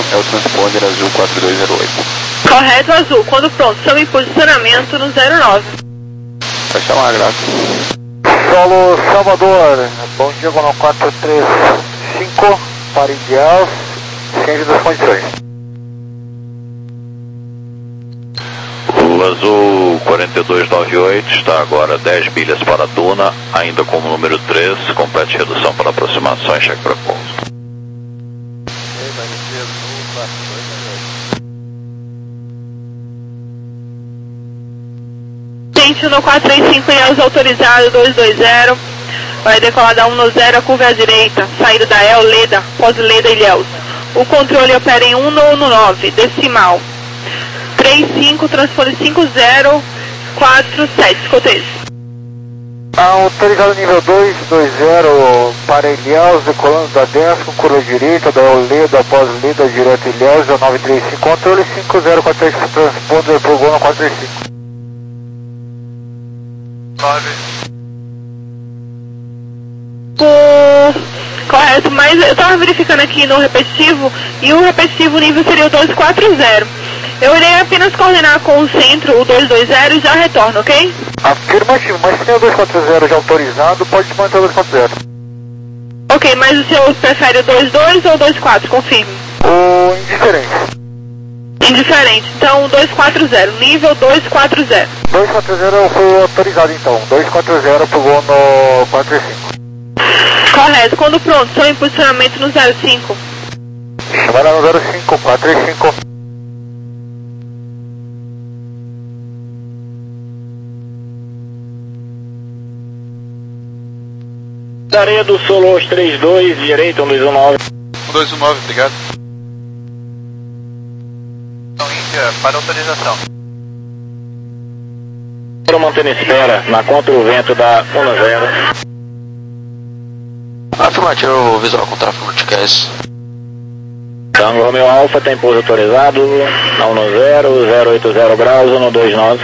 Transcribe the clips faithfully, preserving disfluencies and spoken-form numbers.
é o transponder azul quatro dois zero oito. Correto, azul. Quando pronto, estamos em posicionamento no zero nove. Vai chamar, graças. Solo Salvador, bom dia, no quatro três cinco, pare de alça, ciente das condições. O azul quarenta e dois noventa e oito está agora dez milhas para a Duna, ainda como número três, complete redução para aproximação e cheque para pouso. Ciente no quatro três cinco em Elza autorizado dois dois zero, vai decolar da um no zero, a curva é à direita, saída da El, Leda, pós-Leda e Ilhéus. O controle opera em um no nove, decimal. três cinco, transpone cinco zero quatro sete, escotejo. Autorizado nível dois dois zero, para Ilhéus, decolando da dez com curva direita, da Leda, após Leda, direto Ilhéus, é nove três cinco, controle cinco zero quatro três, transponder pro gol no quatro três cinco. nove. Correto, mas eu estava verificando aqui no repetitivo, e o repetitivo nível seria o dois quatro zero. Eu irei apenas coordenar com o centro, o dois dois zero, e já retorno, ok? Afirmativo, mas se tem o dois quatro zero já autorizado, pode manter o dois quatro zero. Ok, mas o senhor prefere o dois dois ou o dois quatro? Confirme. O indiferente. Indiferente, então o dois quatro zero, nível dois quatro zero. dois quatro zero foi autorizado então, dois quatro zero pro gol no quatro três cinco. Correto, quando pronto, estou em posicionamento no zero cinco. Chamada no zero cinco, quatro três cinco. Areia do Solos trinta e dois, direita, um dois um nove. um dois um nove, obrigado. Então, Índia, para autorização. Para manter em espera, na contra o vento da um zero. Afirmativo, visual com tráfego multicast. Tango Romeo Alfa, tem pouso autorizado, na um zero, zero oito zero graus, um dois nove.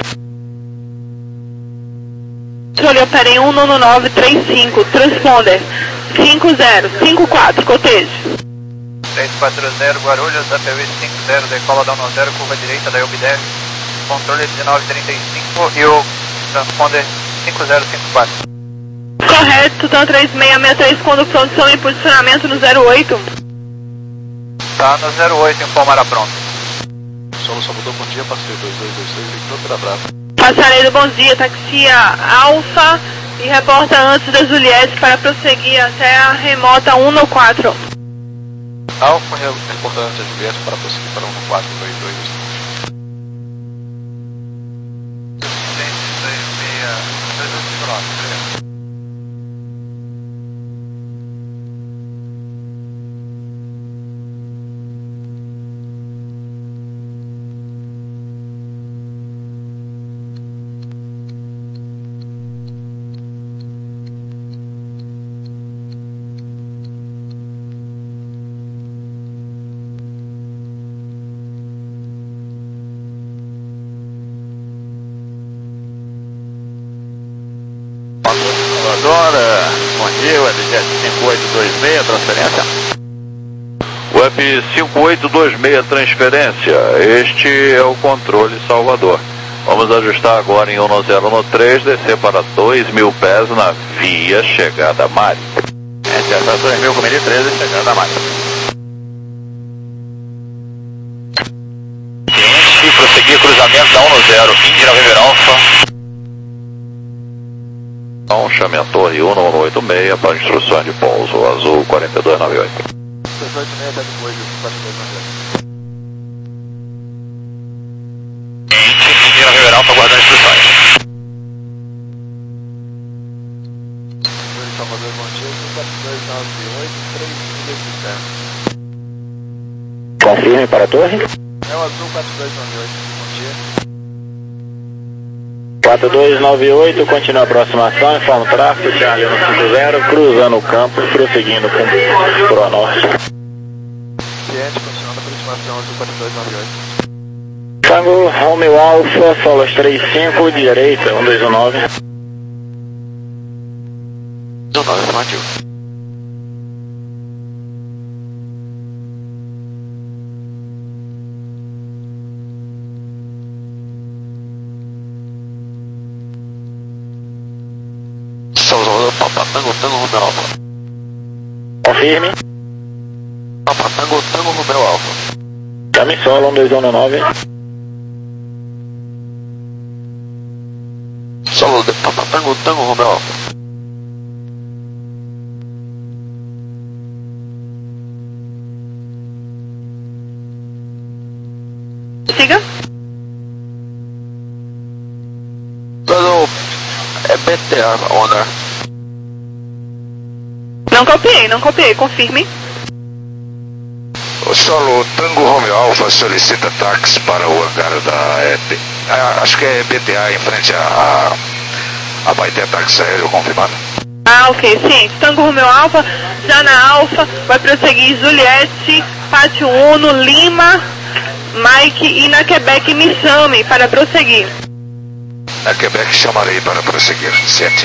Controle opera em um no nove três cinco, transponder cinco zero cinco quatro, cotejo. três quatro zero, Guarulhos, A P V cinco zero, decola da um zero, curva direita da Elbideg, controle dezenove trinta e cinco e o transponder cinco zero cinco quatro. Correto, Tutão três seis seis três, quando pronto, estão em posicionamento no zero oito. Tá no zero oito, informar a pronto. Solo Salvador, bom dia, passei dois dois dois seis, Victor pela Brava. Passaredo, bom dia, taxia Alfa e reporta antes da Juliette para prosseguir até a remota um no quatro. Alfa, reportando antes da Juliette para prosseguir para um no quatro dois dois dois. Salvador, bom dia, U F Jet cinco oito dois seis, transferência. U F cinco oito dois seis, transferência. Este é o controle Salvador. Vamos ajustar agora em um zero um três, descer para dois mil pés na via chegada a Mari. Entre essa dois mil com mil e treze, chegada a Mari. Ciente, prosseguir cruzamento da um zero, Índia November Alfa. Então, chame a torre um no oito seis para instruções de pouso, azul quarenta e dois noventa e oito. dezoito seis está depois do quatro dois nove oito. Ciente, Índia November Alfa, aguardando instruções. Salvador, bom dia, quatro dois nove oito, três milhas de terra. Confirme para a torre. É o azul quatro dois nove oito, bom dia. quatro dois nove oito, continua a aproximação, informa o tráfego, Charlie no cinco zero, cruzando o campo, prosseguindo com pro a norte. Ciente, continuando a aproximação, azul quatro dois nove oito. Tango Romeo Alfa, Solos trinta e cinco, direita, um dois um nove. um nove, afirmativo. Alfa, Tango, Tango, Romeo Alfa. Confirme. Alfa, Tango, Tango, Romeo Alfa. Chame solo um dois um nove. Solo de Alfa, Tango, Tango, Romeo Alfa. Siga. Tudo é B T A, Honor. Não copiei, não copiei, confirme. O solo Tango Romeo Alfa solicita táxi para o hangar da E P. Ah, acho que é B T A em frente a, a Baité Táxi Aéreo, confirmado. Ah, ok, sim. Tango Romeo Alfa, já na Alfa, vai prosseguir Juliette, Pátio Uno, Lima, Mike e na Quebec me chame para prosseguir. Na Quebec chamarei para prosseguir. Sete.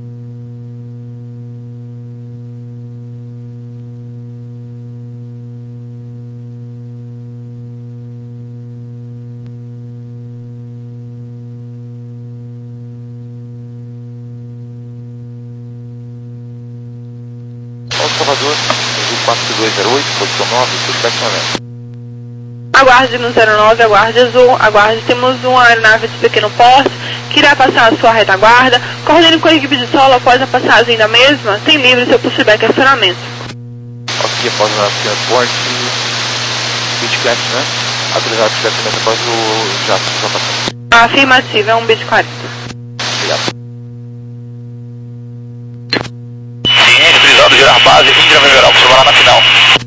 Salvador, quatro dois zero oito, posição nove, feedback noventa. Aguarde no zero nove, aguarde azul, aguarde, temos uma aeronave de pequeno porte que irá passar a sua retaguarda. Coordene com a equipe de solo após a passagem da mesma, tem livre seu pushback e acionamento. Ok, após o transporte, feedback, né? Autorizado o acionamento após o jato de passagem. Afirmativa, é um bit quarenta. Obrigado. Autorizado, girar base, Indra Verão, você vai lá na final.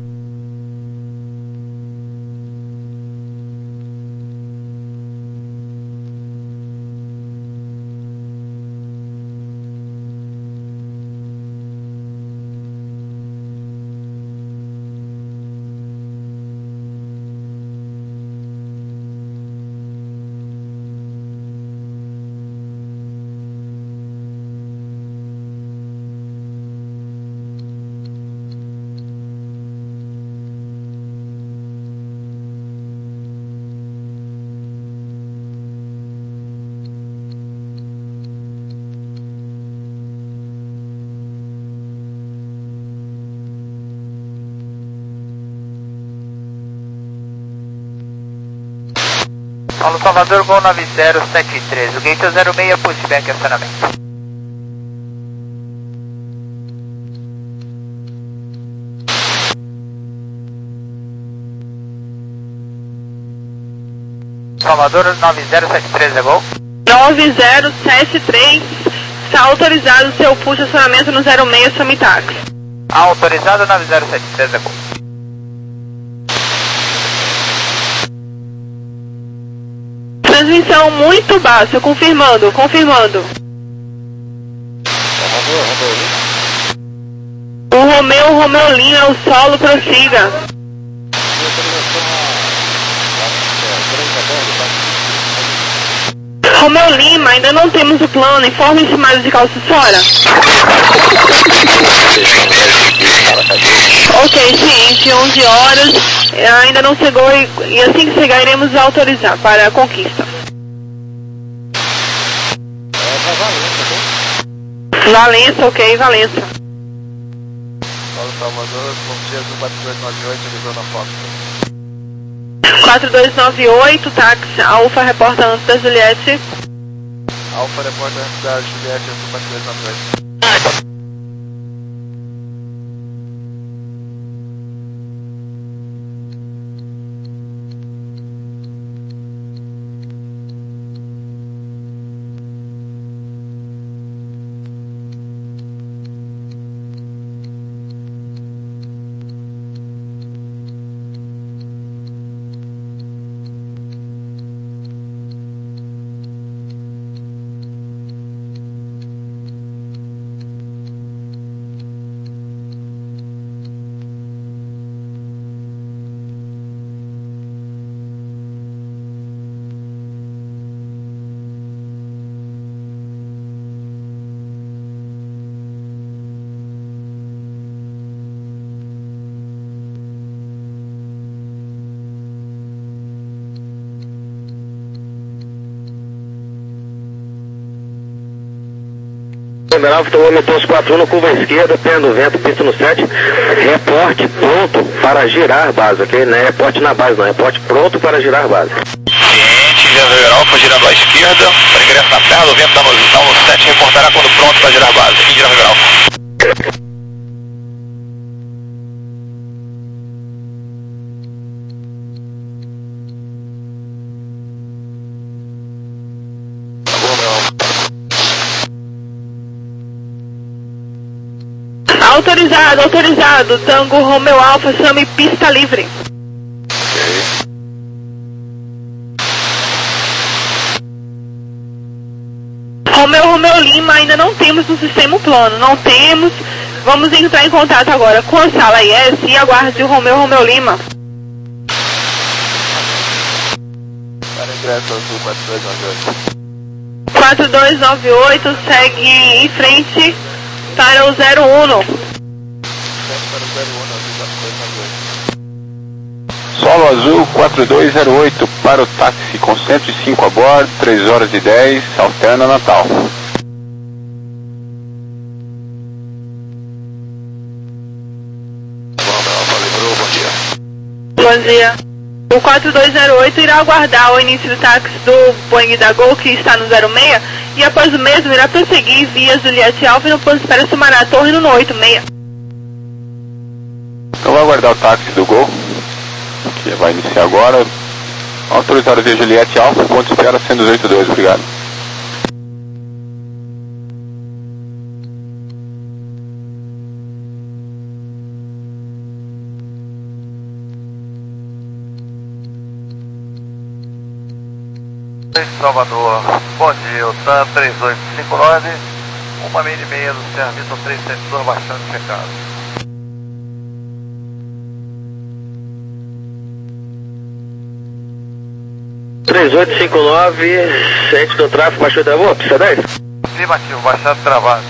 Paulo Salvador, Gol nove zero sete três, o gate é zero seis, pushback e acionamento. Salvador, nove zero sete três, é Gol? nove zero sete três, está autorizado o seu push acionamento no zero seis, Samitax. Autorizado, nove zero sete três, é Gol. Transmissão muito baixa, confirmando, confirmando. O Romeu, Romeu Lima, é o solo, prossiga. Romeu Lima, ainda não temos o plano, informe-se mais de calço fora. Ok, ciente, onze horas, ainda não chegou e, e assim que chegar iremos autorizar para a conquista. Valença, ok, Valença. Paulo Salvador, Conselho quatro dois nove oito, divisão na Fox. quatro dois nove oito, táxi, Alfa, reporta antes da Juliette. Alfa, reporta antes da Juliette, quatro dois nove oito. Romeu Alfa, tomou posto quatro um no curva esquerda, tendo vento, pista no sete, reporte pronto para girar base, ok? Não é reporte na base, não, é reporte pronto para girar base. Ciente, Romeu Alfa girando à esquerda, para ingresso na terra do vento da posição no sete, reportará quando pronto para girar base. Índia Romeu Alfa. Autorizado, autorizado. Tango Romeu Alfa, chame pista livre. Ok. Romeu, Romeu Lima, ainda não temos no sistema plano, não temos. Vamos entrar em contato agora com a sala I S e aguarde o Romeu, Romeu Lima. Para ingresso azul quatro dois nove oito. quatro dois nove oito, segue em frente para o zero um. Solo Azul quatro dois zero oito para o táxi com cento e cinco a bordo, três horas e dez, alterna Natal. Bom dia. O quatro dois zero oito irá aguardar o início do táxi do Boeing da Gol, que está no zero seis, e após o mesmo irá prosseguir via Juliette Alfa e no posto espera Sumará Torre no oito seis. Então vai aguardar o táxi do Gol, que vai iniciar agora. Autorizado via Juliette Alfa, ponto espera cento e oitenta e dois, obrigado. Salvador, bom dia, o TAM três oito cinco nove, uma milha e meia do serviço três sete dois, baixando checado. três oito cinco nove, ciente do tráfego, baixou da rua, pista dez? Afirmativo, baixado travado.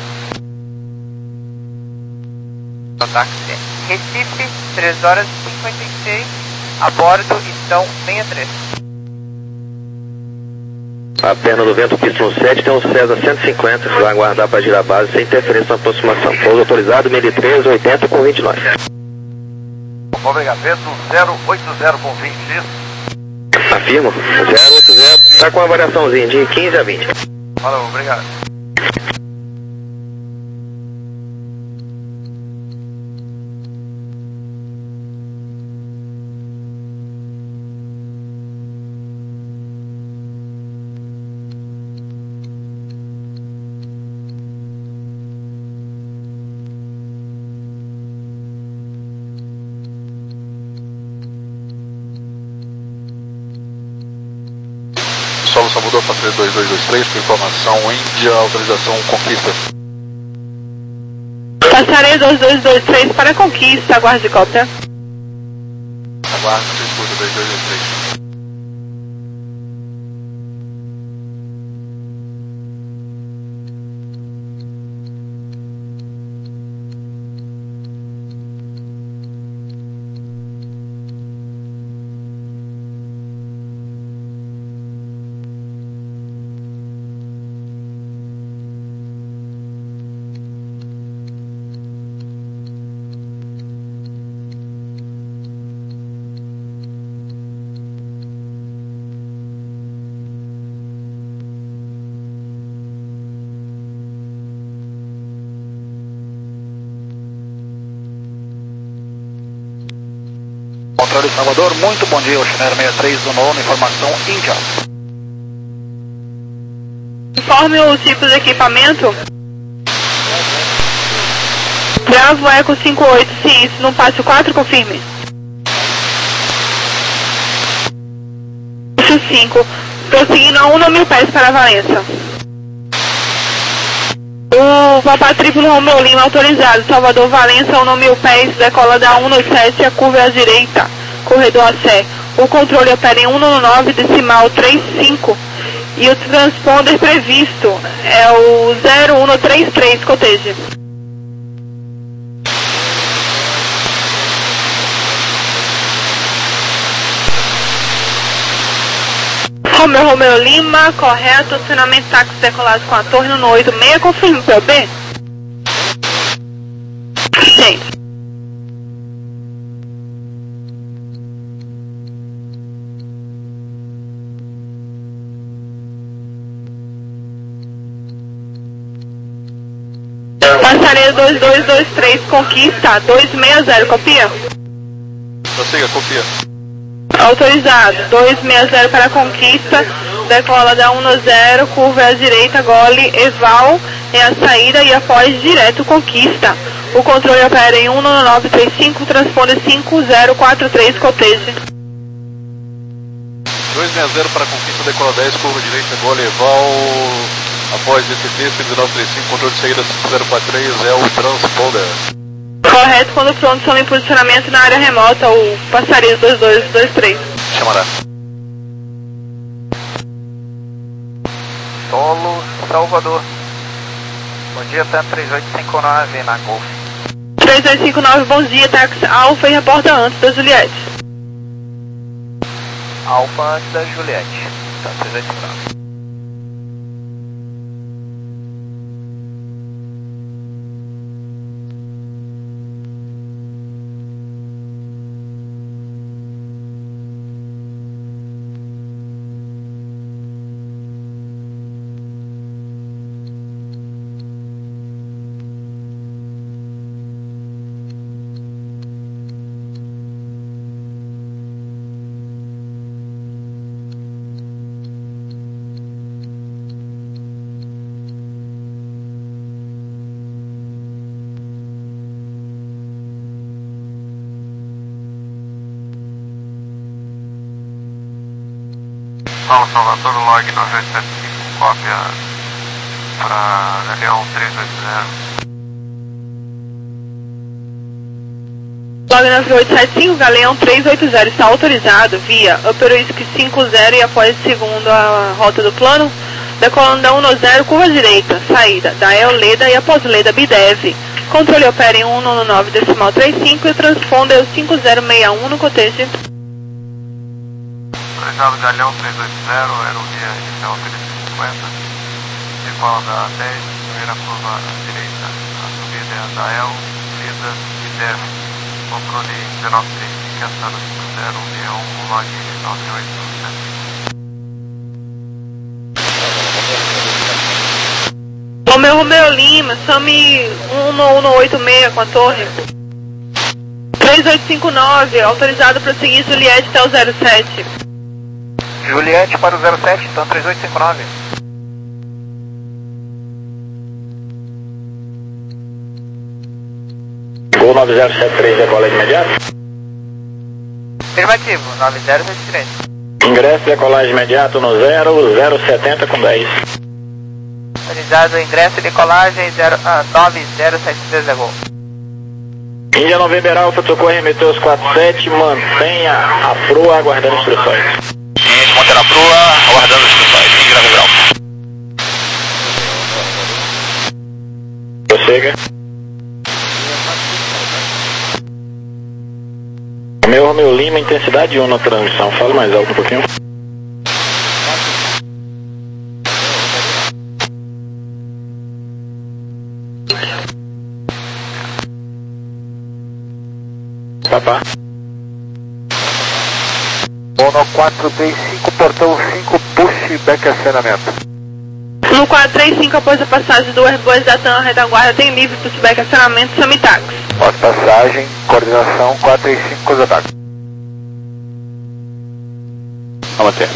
Táxi Recife, três horas e cinquenta e seis, a bordo estão sessenta e três. A perna do vento, pista no sete, tem um César cento e cinquenta, vai aguardar para girar a base sem interferência na aproximação. Pouso autorizado, mil e treze, oitenta com vinte e nove. Obrigado, vento zero oito zero com vinte, isso? Afirmo, zero oito zero, está com uma variaçãozinha de quinze a vinte. Valeu, obrigado. Solo Salvador para três dois dois dois três, com informação Índia, autorização Conquista. Passarei dois dois dois três para Conquista, aguarde cópia. Aguardo, você escuta dois dois dois três. Controle de Salvador, muito bom dia, o Chinelo sessenta e três do nono, informação Índia. Informe o tipo de equipamento. Bravo Eco cinco oito, sim, isso no passo quatro, confirme. cinco, prosseguindo a um mil pés para Valença. O Papa Triplo Romeu Lima autorizado, Salvador Valença, um mil pés, decola da um no sete, a curva é à direita, corredor a Sé. O controle opera em um no nove, decimal três cinco, e o transponder previsto é o zero um no três três, coteje. Romeu Romeu Lima, correto, acionamento táxi decolado com a torre no oito seis, confirme o P O B? Sim. Passaria dois dois dois três, Conquista, dois seis zero, copia? Prossiga, copia. Autorizado, dois seis zero para Conquista, decola da um zero, curva à direita, gole, Eval, é a saída e após direto Conquista. O controle opera em um nove três cinco, transponder cinco zero quatro três, coteje. dois seis zero para Conquista, decola dez, curva direita, gole, Eval, após D T T, cinco nove três cinco, controle de saída cinco zero quatro três, é o transponder. Correto, quando pronto, são em posicionamento na área remota, o passaria dois dois dois três. Chamará. Solo, Salvador. Bom dia, TAM três oito cinco nove na Golf. três oito cinco nove, bom dia, táxi Alfa e reporta antes da Juliette. Alfa antes da Juliette. TAM três oito cinco nove. Paulo Salvador, log nove oito sete cinco, cópia para Galeão três oito zero. Log nove oito sete cinco, Galeão três oito zero, está autorizado via Upper Whisky cinco zero e após segundo a rota do plano, decolando da um zero, curva direita, saída da El Leda e após Leda Bidev. Controle opera em um nove decimal três cinco e o transponder é o cinco zero seis um no coteje. Autorizado Galeão três oito zero, aerovia inicial trezentos e cinquenta, decola da dez, primeira curva à direita, a subida é da El, Leda e dez, controle dezenove três cinco, acionado cinco zero seis um, log nove oito sete. Romeu Romeu Lima, some um oito seis com a torre. três oito cinco nove, autorizado para seguir Juliette até o zero sete. Juliette para o zero sete, TAM três oito cinco nove. Gol nove zero sete três, decola de imediato. Afirmativo, nove zero sete três. Ingresso, decolagem imediato no zero zero setenta com dez. Autorizado ingresso e decolagem zero, ah, nove zero sete três é gol. Índia November Alfa, socorre Meteus quatro sete, mantenha a proa aguardando instruções. Índia, manter a proa, aguardando instruções. Índia November Alfa. Prossiga. Romeu Romeu Lima, intensidade um na transmissão, fala mais alto um pouquinho. Papá. Mono quatro três cinco, portão cinco, pushback acionamento. No quatro três cinco, após a passagem do Airbus da TAM, retaguarda tem livre pushback acionamento, Samitax. Pós passagem, coordenação quatro três cinco, coisa ataque. Vamos até.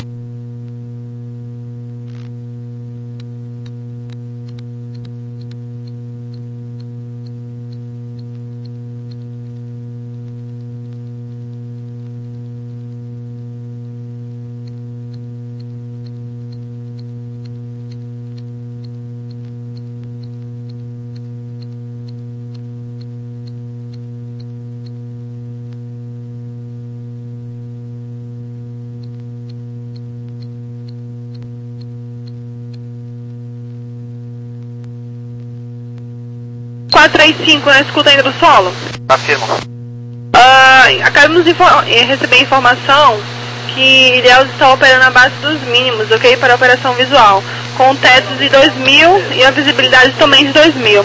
quatro três cinco, na escuta ainda do solo? Afirmo. Uh, acabamos de receber informação que Ilhéus está operando a base dos mínimos, ok? Para a operação visual, com tetos de dois mil e a visibilidade também de dois mil.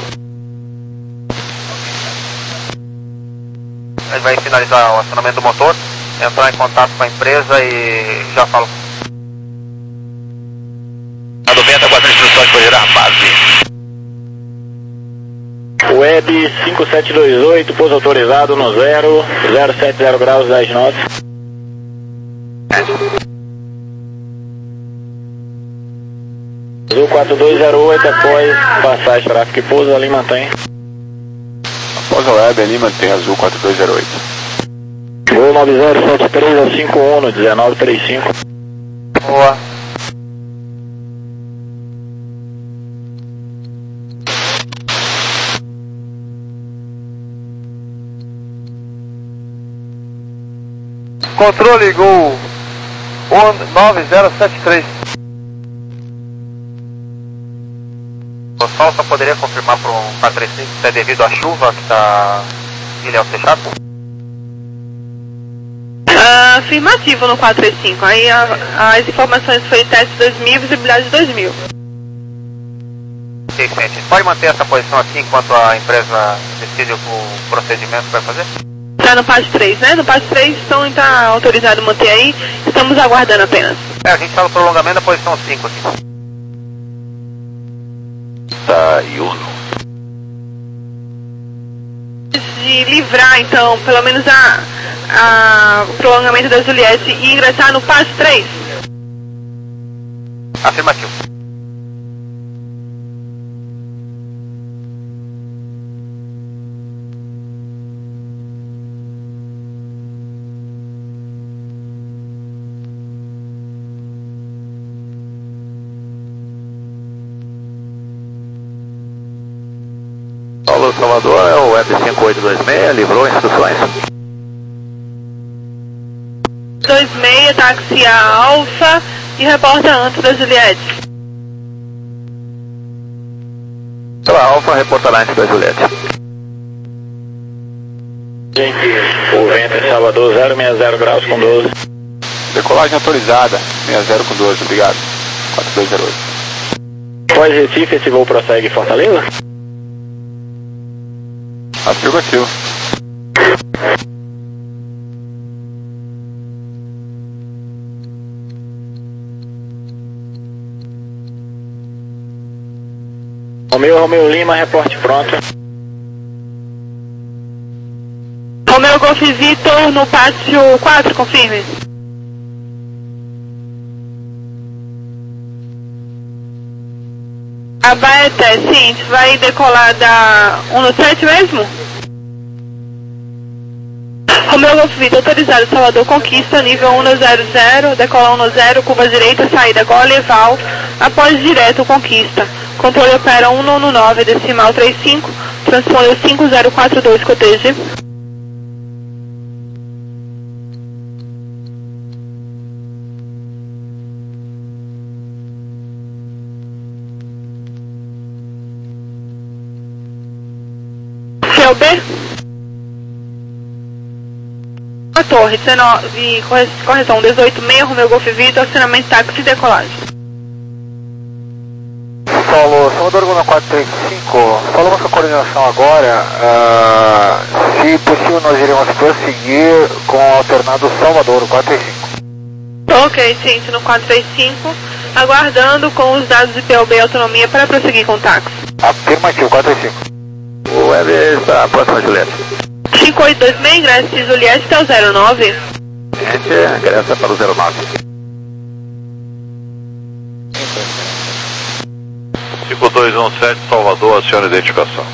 Ele vai finalizar o acionamento do motor, entrar em contato com a empresa e já falo. A noventa, quatro instruções para gerar base. Web cinco sete dois oito, pouso autorizado no zero, zero sete zero graus, dez knots. Azul quatro dois zero oito, após passagem tráfego e pouso, ali mantém. Após a web, ali mantém Azul quatro dois zero oito. Gol nove zero sete três a cinco um no dezenove trinta e cinco. Boa. Controle Gol nove zero sete três. O sol só poderia confirmar para um quatro três cinco se é devido à chuva que está Ilhéus fechado? Uh, afirmativo no quatro três cinco. Aí a, as informações foi teste dois mil, visibilidade dois mil. Ok, gente. Pode manter essa posição aqui enquanto a empresa decide o procedimento que vai fazer? Tá no PAD três, né? No PAD três, então está autorizado manter aí. Estamos aguardando apenas. É, a gente está no prolongamento da posição cinco aqui. Tá, Yuno. De livrar, então, pelo menos a, a, o prolongamento da Juliette e ingressar no PAD três. Afirmativo. Paulo Salvador, é o Web cinco oito dois seis, livrou instruções. dois seis, táxi a Alfa e reporta antes da Juliette. Pela Alfa, reportará antes da Juliette. O vento em Salvador, zero seis zero graus com doze. Decolagem autorizada, seis zero com doze, obrigado. quatro dois zero oito. Após Recife, esse voo prossegue Fortaleza? Afirmativo. Romeu, Romeu Lima, reporte pronto. Romeu Golf Vitor no pátio quatro, confirme. A Baeté, sim, vai decolar da um no sete mesmo? Romeu Golf Vitor, autorizado, Salvador Conquista, nível um no zero zero, decolar um no zero, curva direita, saída Goleval, após direto Conquista. Controle opera um no nove, decimal trinta e cinco, transponder cinco zero quatro dois, coteje. C O B? A torre, dezenove, correção, dezoito seis, Romeu Golf Vitor, acionamento táxi e decolagem. Paulo, Salvador Gona quatro três cinco, falamos com a coordenação agora, uh, se possível nós iremos prosseguir com o alternado Salvador quatro três cinco. Ok, gente, no quatro três cinco, aguardando com os dados de P O B e autonomia para prosseguir com o táxi. Afirmativo, quatro três cinco. O Web está próximo a Juliette. cinco oito dois seis, ingresse de Juliette até o zero nove. Gente, ingressa para o zero nove. cinco dois um sete, Salvador, aciona a identificação.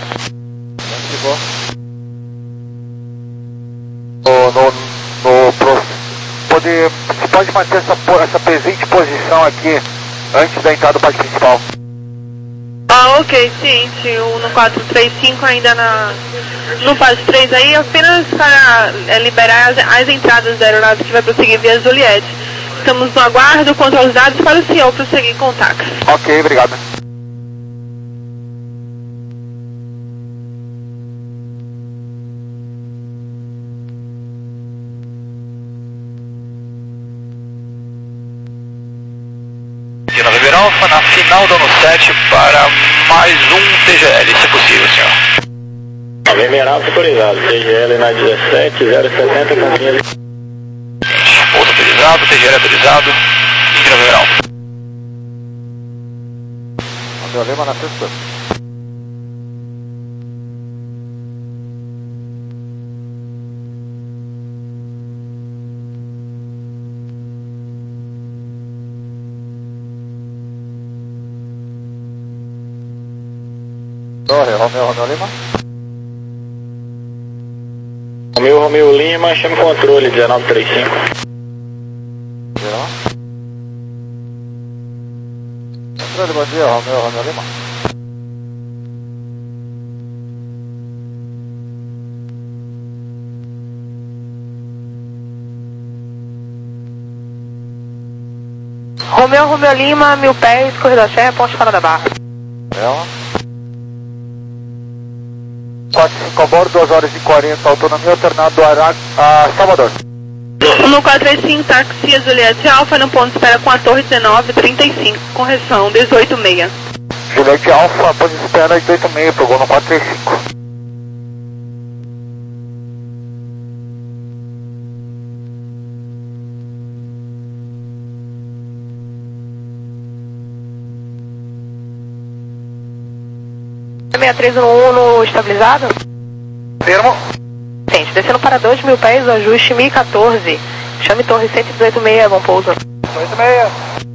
No, no, no, pro, pode, você pode manter essa, essa presente posição aqui antes da entrada do pátio principal. Ah, ok, sim, o no quatro três cinco ainda na, no pátio três aí, apenas para é, liberar as, as entradas da aeronave que vai prosseguir via Juliette. Estamos no aguardo contra os dados para o C E O prosseguir com o táxi. Ok, obrigado. Alfa na final do ano sete para mais um T G L, se possível, senhor. November Alfa autorizado, T G L na dezessete zero setenta com linha. Outro autorizado, T G L autorizado, em November Alfa. Romeu Lima na sexta. Torre, Romeu, Romeu Lima. Romeu, Romeu Lima, chama o controle dezenove trinta e cinco. Controle, bom dia, Romeu, Romeu Lima. Romeu, Romeu Lima, mil pés, Corredor Serra, Ponte Fora da Barra. Ela. quatro cinco a bordo, duas horas e quarenta, autonomia alternado a, a Salvador. No quatro três cinco, táxi Juliette Alfa, no ponto de espera com a torre dezenove trinta e cinco, correção dezoito seis. Juliette Alfa, ponto de espera dezoito seis, pegou no quatro três cinco. sessenta e três um no estabilizado? Firmo. Gente, descendo para dois mil pés, o ajuste mil e quatorze. Chame torre cento e dezoito seis, bom pouso. dezoito seis.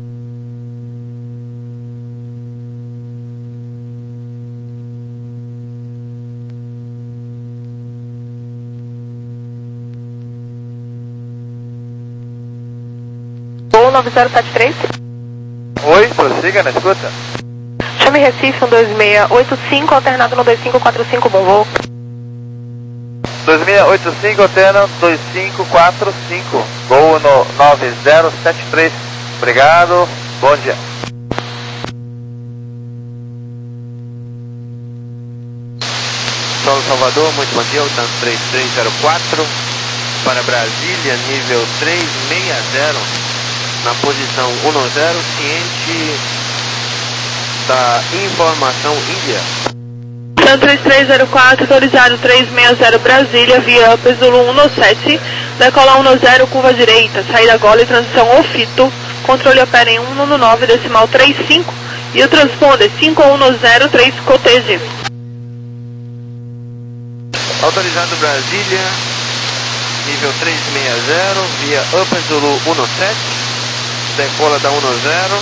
Voo nove zero sete três. Oi, prossiga na escuta. Chame Recife um dois seis oito cinco, alternado no dois cinco quatro cinco, bom voo. dois seis oito cinco, alternado dois cinco quatro cinco, voo no nove zero sete três. Obrigado, bom dia. Solo Salvador, muito bom dia, Altan três três zero quatro, para Brasília, nível três seis zero, na posição um zero, ciente da informação Índia. Altan três três zero quatro, autorizado três seis zero Brasília, via Upper Zulu um sete, decola um zero, curva direita, saída Gole, transição Ofito, controle opera em um nove, decimal trinta e cinco, e o transponder cinco um zero três Cotege. Autorizado Brasília, nível três seis zero, via Upper Zulu um sete, decola da um zero,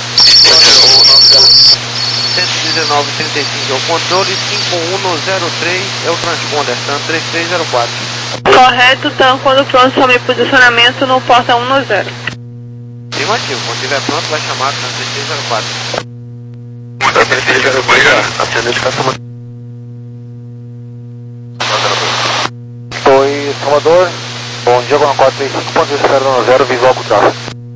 cento e dezenove trinta e cinco é o controle, cinco um zero três é o transponder, T A M três três zero quatro. Correto, T A M, quando pronto, some posicionamento no porta um zero. Afirmativo, quando estiver pronto vai chamar T A M três três zero quatro. três três zero quatro, atendente Caçamã. Oi, Salvador. Bom dia, com quatro três cinco, ponto de espera no zero, visual com tráfego.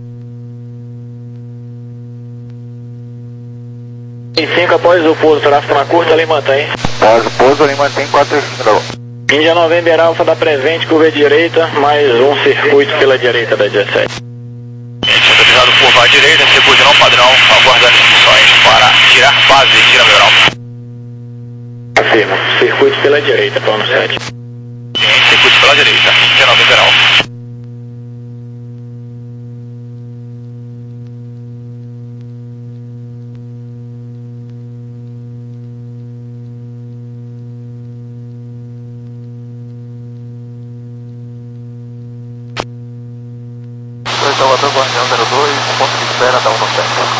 Em cinco após o pouso, tráfego na curta, ali mantém. Após o pouso, ali mantém quatro três cinco, dragão. Índia November Alfa da presente, curva direita, mais um circuito pela direita da dezessete. Autorizado curva à direita, circuito não padrão, aguardando instruções para tirar base de November Alfa. Afirma, circuito pela direita, plano sete. Sim, circuito pela direita, Índia November Alfa. Salvador, Guardião zero dois, ponto de espera da um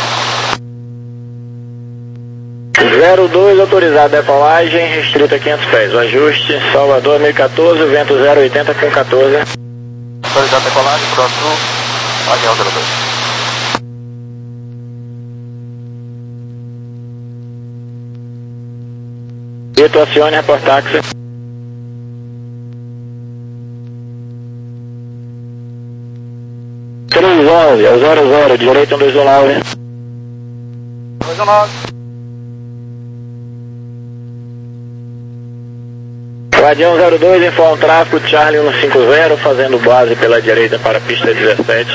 sete. zero dois, autorizado decolagem, restrita quinhentos pés. O ajuste, Salvador mil e quatorze, vento zero oitenta com quatorze. Autorizado decolagem, Pro Sul, Guardião zero dois. Vitor, acione, reportáxi. três onze, é zero zero, direito um dois nove. dois nove. Guardião zero dois, informa o tráfego, Charlie um cinco zero, fazendo base pela direita para a pista dezessete.